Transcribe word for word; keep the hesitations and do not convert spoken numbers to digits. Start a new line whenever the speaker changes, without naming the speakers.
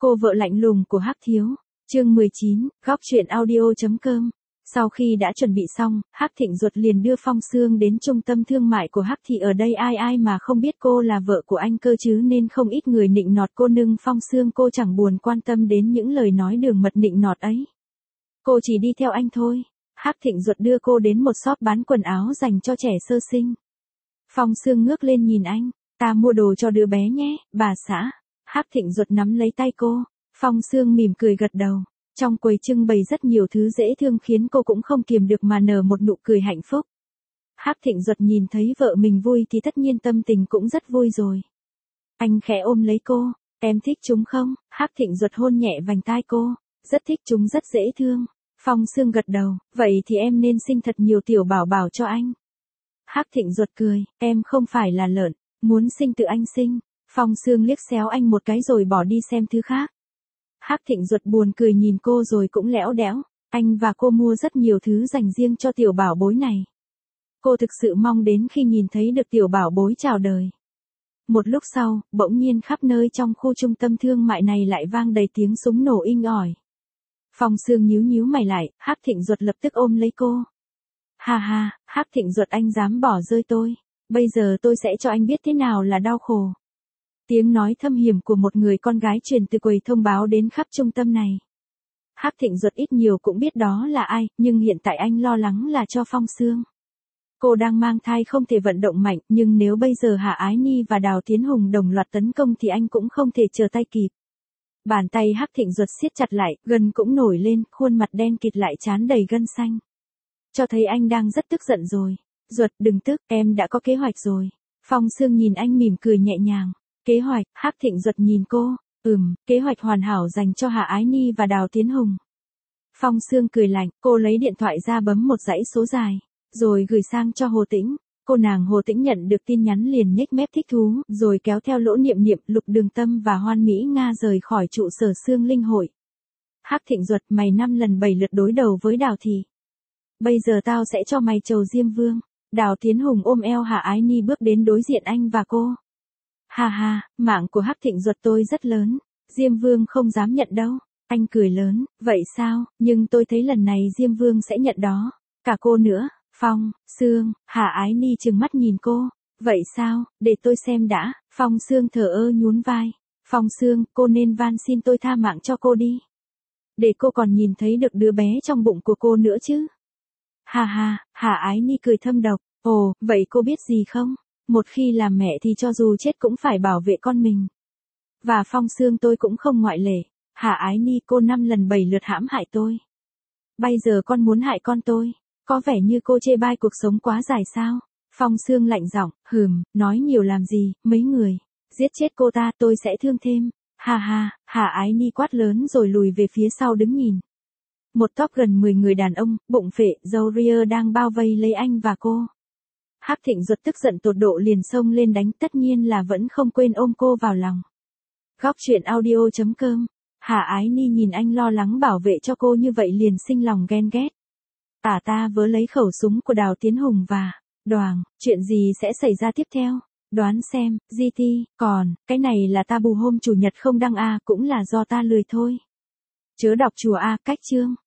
Cô vợ lạnh lùng của Hắc Thiếu. Chương mười chín, góc truyện audio.com. Sau khi đã chuẩn bị xong, Hắc Thịnh Duật liền đưa Phong Sương đến trung tâm thương mại của Hắc Thị. Ở đây ai ai mà không biết cô là vợ của anh cơ chứ, nên không ít người nịnh nọt cô, nhưng Phong Sương cô chẳng buồn quan tâm đến những lời nói đường mật nịnh nọt ấy. Cô chỉ đi theo anh thôi. Hắc Thịnh Duật đưa cô đến một shop bán quần áo dành cho trẻ sơ sinh. Phong Sương ngước lên nhìn anh, ta mua đồ cho đứa bé nhé, bà xã. Hắc Thịnh Duật nắm lấy tay cô. Phong Sương mỉm cười gật đầu. Trong quầy trưng bày rất nhiều thứ dễ thương khiến cô cũng không kiềm được mà nở một nụ cười hạnh phúc. Hắc Thịnh Duật nhìn thấy vợ mình vui thì tất nhiên tâm tình cũng rất vui rồi. Anh khẽ ôm lấy cô, em thích chúng không? Hắc Thịnh Duật hôn nhẹ vành tai cô, rất thích chúng, rất dễ thương. Phong Sương gật đầu, vậy thì em nên sinh thật nhiều tiểu bảo bảo cho anh. Hắc Thịnh Duật cười, em không phải là lợn, muốn sinh tự anh sinh. Phong Sương liếc xéo anh một cái rồi bỏ đi xem thứ khác. Hắc Thịnh Duật buồn cười nhìn cô rồi cũng lẽo đẽo, anh và cô mua rất nhiều thứ dành riêng cho tiểu bảo bối này. Cô thực sự mong đến khi nhìn thấy được tiểu bảo bối chào đời. Một lúc sau, bỗng nhiên khắp nơi trong khu trung tâm thương mại này lại vang đầy tiếng súng nổ inh ỏi. Phong Sương nhíu nhíu mày lại, Hắc Thịnh Duật lập tức ôm lấy cô. Ha ha, Hắc Thịnh Duật, anh dám bỏ rơi tôi, bây giờ tôi sẽ cho anh biết thế nào là đau khổ. Tiếng nói thâm hiểm của một người con gái truyền từ quầy thông báo đến khắp trung tâm này. Hắc Thịnh Duật ít nhiều cũng biết đó là ai, nhưng hiện tại anh lo lắng là cho Phong Sương. Cô đang mang thai không thể vận động mạnh, nhưng nếu bây giờ Hạ Ái Ni và Đào Tiến Hùng đồng loạt tấn công thì anh cũng không thể chờ tay kịp. Bàn tay Hắc Thịnh Duật siết chặt lại, gân cũng nổi lên, khuôn mặt đen kịt lại trán đầy gân xanh. Cho thấy anh đang rất tức giận rồi. Duật, đừng tức, em đã có kế hoạch rồi. Phong Sương nhìn anh mỉm cười nhẹ nhàng. Kế hoạch? Hắc Thịnh Duật nhìn cô. Ừm, kế hoạch hoàn hảo dành cho Hạ Ái Ni và Đào Tiến Hùng. Phong Sương cười lạnh, cô lấy điện thoại ra bấm một dãy số dài, rồi gửi sang cho Hồ Tĩnh. Cô nàng Hồ Tĩnh nhận được tin nhắn liền nhếch mép thích thú, rồi kéo theo Lỗ Niệm Niệm, Lục Đường Tâm và Hoan Mỹ Nga rời khỏi trụ sở Sương Linh hội. Hắc Thịnh Duật, mày năm lần bảy lượt đối đầu với Đào Thị. Bây giờ tao sẽ cho mày trầu Diêm Vương. Đào Tiến Hùng ôm eo Hạ Ái Ni bước đến đối diện anh và cô. Ha ha, mạng của Hắc Thịnh Duật tôi rất lớn, Diêm Vương không dám nhận đâu. Anh cười lớn, vậy sao, nhưng tôi thấy lần này Diêm Vương sẽ nhận đó. Cả cô nữa. Phong, Sương, Hạ Ái Ni trừng mắt nhìn cô. Vậy sao, để tôi xem đã. Phong Sương thờ ơ nhún vai. Phong Sương, cô nên van xin tôi tha mạng cho cô đi. Để cô còn nhìn thấy được đứa bé trong bụng của cô nữa chứ. Ha ha, Hạ Ái Ni cười thâm độc. Ồ, vậy cô biết gì không? Một khi làm mẹ thì cho dù chết cũng phải bảo vệ con mình. Và Phong Sương tôi cũng không ngoại lệ. Hạ Ái Ni, cô năm lần bảy lượt hãm hại tôi. Bây giờ con muốn hại con tôi. Có vẻ như cô chê bai cuộc sống quá dài sao? Phong Sương lạnh giọng, hừm, nói nhiều làm gì, mấy người. Giết chết cô ta tôi sẽ thương thêm. Ha ha, Hạ Ái Ni quát lớn rồi lùi về phía sau đứng nhìn. Một top gần mười người đàn ông, bụng phệ, râu ria đang bao vây lấy anh và cô. Hắc Thịnh Duật tức giận tột độ liền xông lên đánh, tất nhiên là vẫn không quên ôm cô vào lòng. Góc truyện audio.com. Hạ Ái Ni nhìn anh lo lắng bảo vệ cho cô như vậy liền sinh lòng ghen ghét. Ả ta vớ lấy khẩu súng của Đào Tiến Hùng và đoàng, chuyện gì sẽ xảy ra tiếp theo? Đoán xem, giê tê, còn, cái này là tabu hôm chủ nhật không đăng a, cũng là do ta lười thôi. Chớ đọc chùa a, cách chương.